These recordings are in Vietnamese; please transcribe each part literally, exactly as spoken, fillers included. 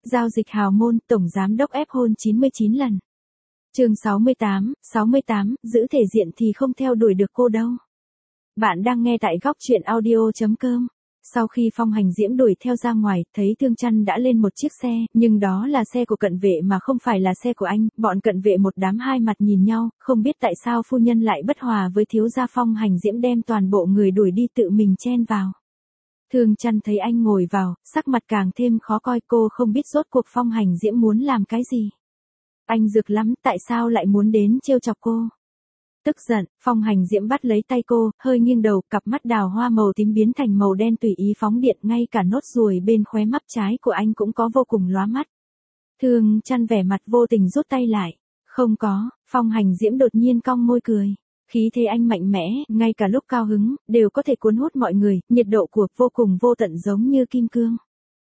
Giao dịch hào môn, tổng giám đốc ép hôn chín mươi chín lần. Chương sáu mươi tám, sáu mươi tám, giữ thể diện thì không theo đuổi được cô đâu. Bạn đang nghe tại góc truyện audio chấm com. Sau khi Phong Hành Diễm đuổi theo ra ngoài, thấy Thương Chăn đã lên một chiếc xe, nhưng đó là xe của cận vệ mà không phải là xe của anh, bọn cận vệ một đám hai mặt nhìn nhau, không biết tại sao phu nhân lại bất hòa với thiếu gia. Phong Hành Diễm đem toàn bộ người đuổi đi tự mình chen vào. Thương Chăn thấy anh ngồi vào, sắc mặt càng thêm khó coi, cô không biết rốt cuộc Phong Hành Diễm muốn làm cái gì. Anh rực lắm, tại sao lại muốn đến trêu chọc cô? Tức giận, Phong Hành Diễm bắt lấy tay cô, hơi nghiêng đầu, cặp mắt đào hoa màu tím biến thành màu đen tùy ý phóng điện, ngay cả nốt ruồi bên khóe mắt trái của anh cũng có vô cùng lóa mắt. Thương Chăn vẻ mặt vô tình rút tay lại. Không có, Phong Hành Diễm đột nhiên cong môi cười. Khí thế anh mạnh mẽ, ngay cả lúc cao hứng, đều có thể cuốn hút mọi người, nhiệt độ của vô cùng vô tận giống như kim cương.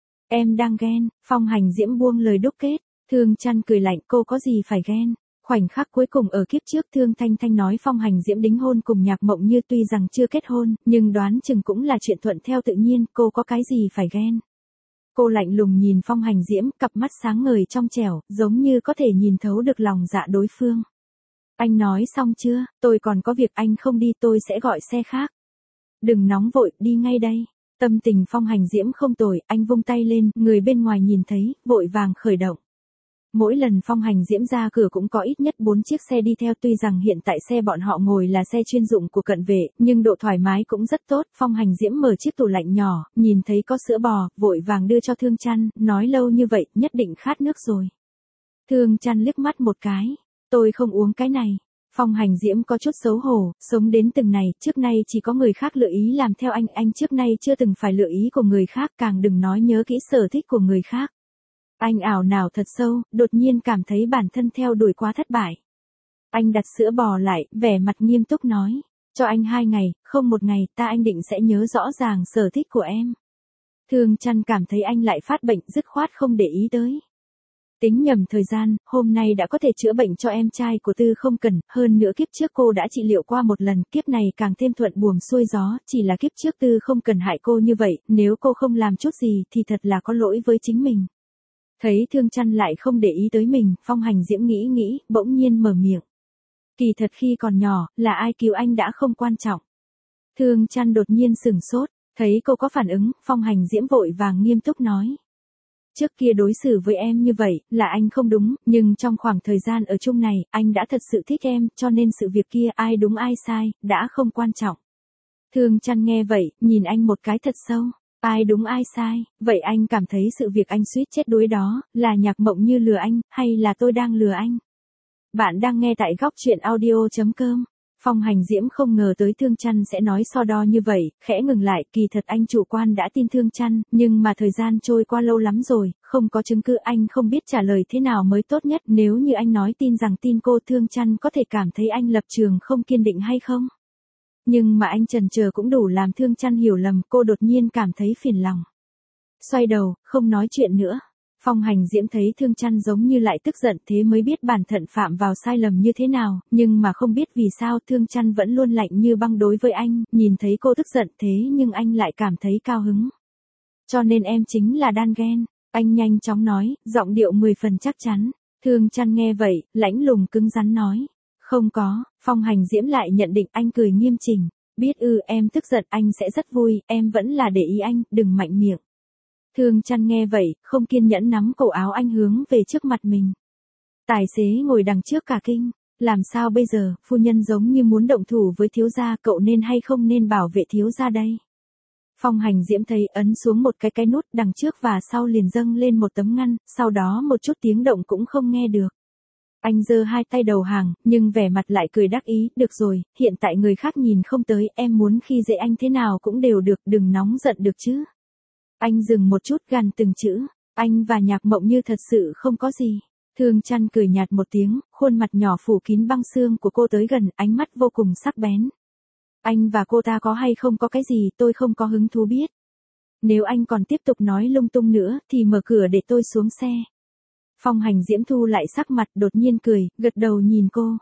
Em đang ghen, Phong Hành Diễm buông lời đúc kết. Thương Chăn cười lạnh, cô có gì phải ghen. Khoảnh khắc cuối cùng ở kiếp trước Thương Thanh Thanh nói Phong Hành Diễm đính hôn cùng Nhạc Mộng Như, tuy rằng chưa kết hôn, nhưng đoán chừng cũng là chuyện thuận theo tự nhiên, cô có cái gì phải ghen. Cô lạnh lùng nhìn Phong Hành Diễm, cặp mắt sáng ngời trong trẻo, giống như có thể nhìn thấu được lòng dạ đối phương. Anh nói xong chưa, tôi còn có việc, anh không đi tôi sẽ gọi xe khác. Đừng nóng vội, đi ngay đây. Tâm tình Phong Hành Diễm không tồi, anh vung tay lên, người bên ngoài nhìn thấy, vội vàng khởi động. Mỗi lần Phong Hành Diễm ra cửa cũng có ít nhất bốn chiếc xe đi theo, tuy rằng hiện tại xe bọn họ ngồi là xe chuyên dụng của cận vệ, nhưng độ thoải mái cũng rất tốt. Phong Hành Diễm mở chiếc tủ lạnh nhỏ, nhìn thấy có sữa bò, vội vàng đưa cho Thương Chăn, nói lâu như vậy, nhất định khát nước rồi. Thương Chăn liếc mắt một cái, tôi không uống cái này. Phong Hành Diễm có chút xấu hổ, sống đến từng này, trước nay chỉ có người khác lựa ý làm theo anh, anh trước nay chưa từng phải lựa ý của người khác, càng đừng nói nhớ kỹ sở thích của người khác. Anh ảo não thật sâu, đột nhiên cảm thấy bản thân theo đuổi quá thất bại. Anh đặt sữa bò lại, vẻ mặt nghiêm túc nói, cho anh hai ngày, không một ngày, ta anh định sẽ nhớ rõ ràng sở thích của em. Thương Chăn cảm thấy anh lại phát bệnh, dứt khoát không để ý tới. Tính nhầm thời gian, hôm nay đã có thể chữa bệnh cho em trai của Tư Không Cần, hơn nữa kiếp trước cô đã trị liệu qua một lần, kiếp này càng thêm thuận buồm xuôi gió, chỉ là kiếp trước Tư Không Cần hại cô như vậy, nếu cô không làm chút gì thì thật là có lỗi với chính mình. Thấy Thương Chăn lại không để ý tới mình, Phong Hành Diễm nghĩ nghĩ, bỗng nhiên mở miệng. Kỳ thật khi còn nhỏ, là ai cứu anh đã không quan trọng. Thương Chăn đột nhiên sửng sốt, thấy cô có phản ứng, Phong Hành Diễm vội vàng nghiêm túc nói. Trước kia đối xử với em như vậy, là anh không đúng, nhưng trong khoảng thời gian ở chung này, anh đã thật sự thích em, cho nên sự việc kia ai đúng ai sai, đã không quan trọng. Thương Chăn nghe vậy, nhìn anh một cái thật sâu. Ai đúng ai sai, vậy anh cảm thấy sự việc anh suýt chết đuối đó, là Nhạc Mộng Như lừa anh, hay là tôi đang lừa anh? Bạn đang nghe tại góc truyện audio chấm com. Phong Hành Diễm không ngờ tới Thương Chăn sẽ nói so đo như vậy, khẽ ngừng lại, kỳ thật anh chủ quan đã tin Thương Chăn, nhưng mà thời gian trôi qua lâu lắm rồi, không có chứng cứ, anh không biết trả lời thế nào mới tốt nhất. Nếu như anh nói tin rằng tin cô, Thương Chăn có thể cảm thấy anh lập trường không kiên định hay không? Nhưng mà anh chần chờ cũng đủ làm Thương Chăn hiểu lầm, cô đột nhiên cảm thấy phiền lòng. Xoay đầu, không nói chuyện nữa. Phong Hành Diễm thấy Thương Chăn giống như lại tức giận, thế mới biết bản thân phạm vào sai lầm như thế nào, nhưng mà không biết vì sao Thương Chăn vẫn luôn lạnh như băng đối với anh, nhìn thấy cô tức giận thế nhưng anh lại cảm thấy cao hứng. Cho nên em chính là đan ghen, anh nhanh chóng nói, giọng điệu mười phần chắc chắn. Thương Chăn nghe vậy, lãnh lùng cứng rắn nói. Không có, Phong Hành Diễm lại nhận định, anh cười nghiêm chỉnh. Biết ư, em tức giận anh sẽ rất vui, em vẫn là để ý anh, đừng mạnh miệng. Thương Chăn nghe vậy, không kiên nhẫn nắm cổ áo anh hướng về trước mặt mình. Tài xế ngồi đằng trước cả kinh, làm sao bây giờ, phu nhân giống như muốn động thủ với thiếu gia, cậu nên hay không nên bảo vệ thiếu gia đây? Phong Hành Diễm thấy ấn xuống một cái cái nút đằng trước và sau liền dâng lên một tấm ngăn, sau đó một chút tiếng động cũng không nghe được. Anh giơ hai tay đầu hàng, nhưng vẻ mặt lại cười đắc ý, được rồi, hiện tại người khác nhìn không tới, em muốn khi dễ anh thế nào cũng đều được, đừng nóng giận được chứ. Anh dừng một chút gằn từng chữ, anh và Nhạc Mộng Như thật sự không có gì. Thương Chăn cười nhạt một tiếng, khuôn mặt nhỏ phủ kín băng xương của cô tới gần, ánh mắt vô cùng sắc bén. Anh và cô ta có hay không có cái gì tôi không có hứng thú biết. Nếu anh còn tiếp tục nói lung tung nữa, thì mở cửa để tôi xuống xe. Phong Hành Diễm thu lại sắc mặt, đột nhiên cười, gật đầu nhìn cô.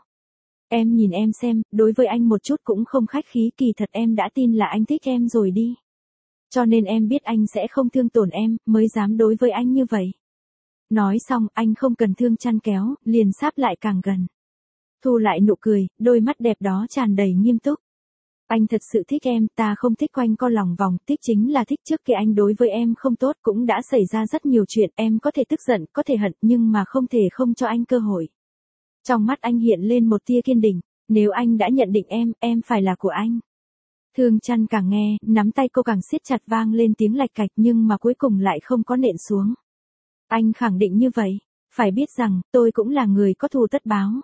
Em nhìn em xem, đối với anh một chút cũng không khách khí, kỳ thật em đã tin là anh thích em rồi đi. Cho nên em biết anh sẽ không thương tổn em, mới dám đối với anh như vậy. Nói xong anh không cần Thương Chăn kéo, liền sáp lại càng gần. Thu lại nụ cười, đôi mắt đẹp đó tràn đầy nghiêm túc. Anh thật sự thích em, ta không thích quanh co lòng vòng, thích chính là thích. Trước kia anh đối với em không tốt, cũng đã xảy ra rất nhiều chuyện, em có thể tức giận, có thể hận, nhưng mà không thể không cho anh cơ hội. Trong mắt anh hiện lên một tia kiên định, nếu anh đã nhận định em, em phải là của anh. Thương Chăn càng nghe, nắm tay cô càng siết chặt, vang lên tiếng lạch cạch, nhưng mà cuối cùng lại không có nện xuống. Anh khẳng định như vậy, phải biết rằng, tôi cũng là người có thù tất báo.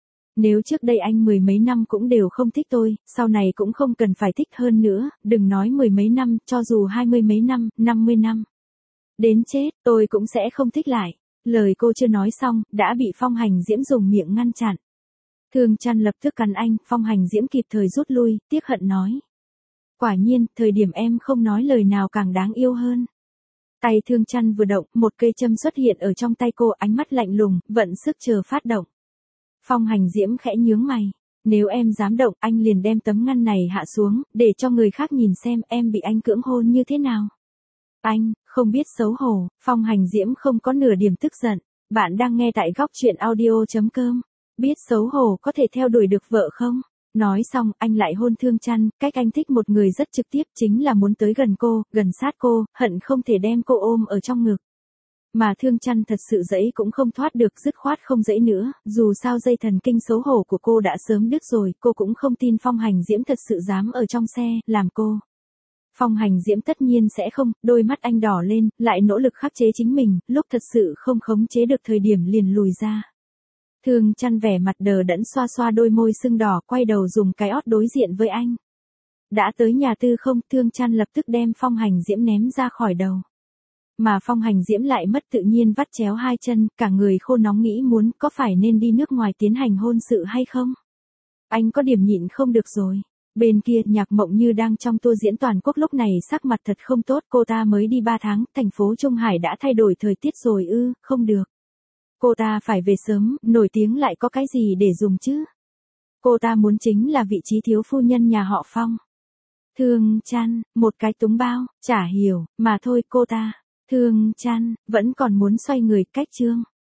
Nếu trước đây anh mười mấy năm cũng đều không thích tôi, sau này cũng không cần phải thích hơn nữa, đừng nói mười mấy năm, cho dù hai mươi mấy năm, năm mươi năm. Đến chết, tôi cũng sẽ không thích lại. Lời cô chưa nói xong, đã bị Phong Hành Diễm dùng miệng ngăn chặn. Thương Chăn lập tức cắn anh, Phong Hành Diễm kịp thời rút lui, tiếc hận nói. Quả nhiên, thời điểm em không nói lời nào càng đáng yêu hơn. Tay Thương Chăn vừa động, một cây châm xuất hiện ở trong tay cô, ánh mắt lạnh lùng, vận sức chờ phát động. Phong Hành Diễm khẽ nhướng mày. Nếu em dám động, anh liền đem tấm ngăn này hạ xuống, để cho người khác nhìn xem em bị anh cưỡng hôn như thế nào. Anh, không biết xấu hổ. Phong Hành Diễm không có nửa điểm tức giận. Bạn đang nghe tại góc truyện audio chấm com. Biết xấu hổ có thể theo đuổi được vợ không? Nói xong, anh lại hôn Thương Chăn, cách anh thích một người rất trực tiếp, chính là muốn tới gần cô, gần sát cô, hận không thể đem cô ôm ở trong ngực. Mà Thương Chăn thật sự dẫy cũng không thoát được, dứt khoát không dẫy nữa, dù sao dây thần kinh xấu hổ của cô đã sớm đứt rồi, cô cũng không tin Phong Hành Diễm thật sự dám ở trong xe, làm cô. Phong Hành Diễm tất nhiên sẽ không, đôi mắt anh đỏ lên, lại nỗ lực khắc chế chính mình, lúc thật sự không khống chế được thời điểm liền lùi ra. Thương Chăn vẻ mặt đờ đẫn xoa xoa đôi môi sưng đỏ, quay đầu dùng cái ót đối diện với anh. Đã tới nhà tư không, Thương Chăn lập tức đem Phong Hành Diễm ném ra khỏi đầu. Mà Phong Hành Diễm lại mất tự nhiên vắt chéo hai chân, cả người khô nóng nghĩ muốn có phải nên đi nước ngoài tiến hành hôn sự hay không. Anh có điểm nhịn không được rồi. Bên kia Nhạc Mộng Như đang trong tour diễn toàn quốc, lúc này sắc mặt thật không tốt, cô ta mới đi ba tháng, thành phố Trung Hải đã thay đổi thời tiết rồi ư, không được. Cô ta phải về sớm, nổi tiếng lại có cái gì để dùng chứ. Cô ta muốn chính là vị trí thiếu phu nhân nhà họ Phong. Thương Chăn, một cái túng bao, chả hiểu, mà thôi cô ta. Thương Chăn, vẫn còn muốn xoay người cách Trương.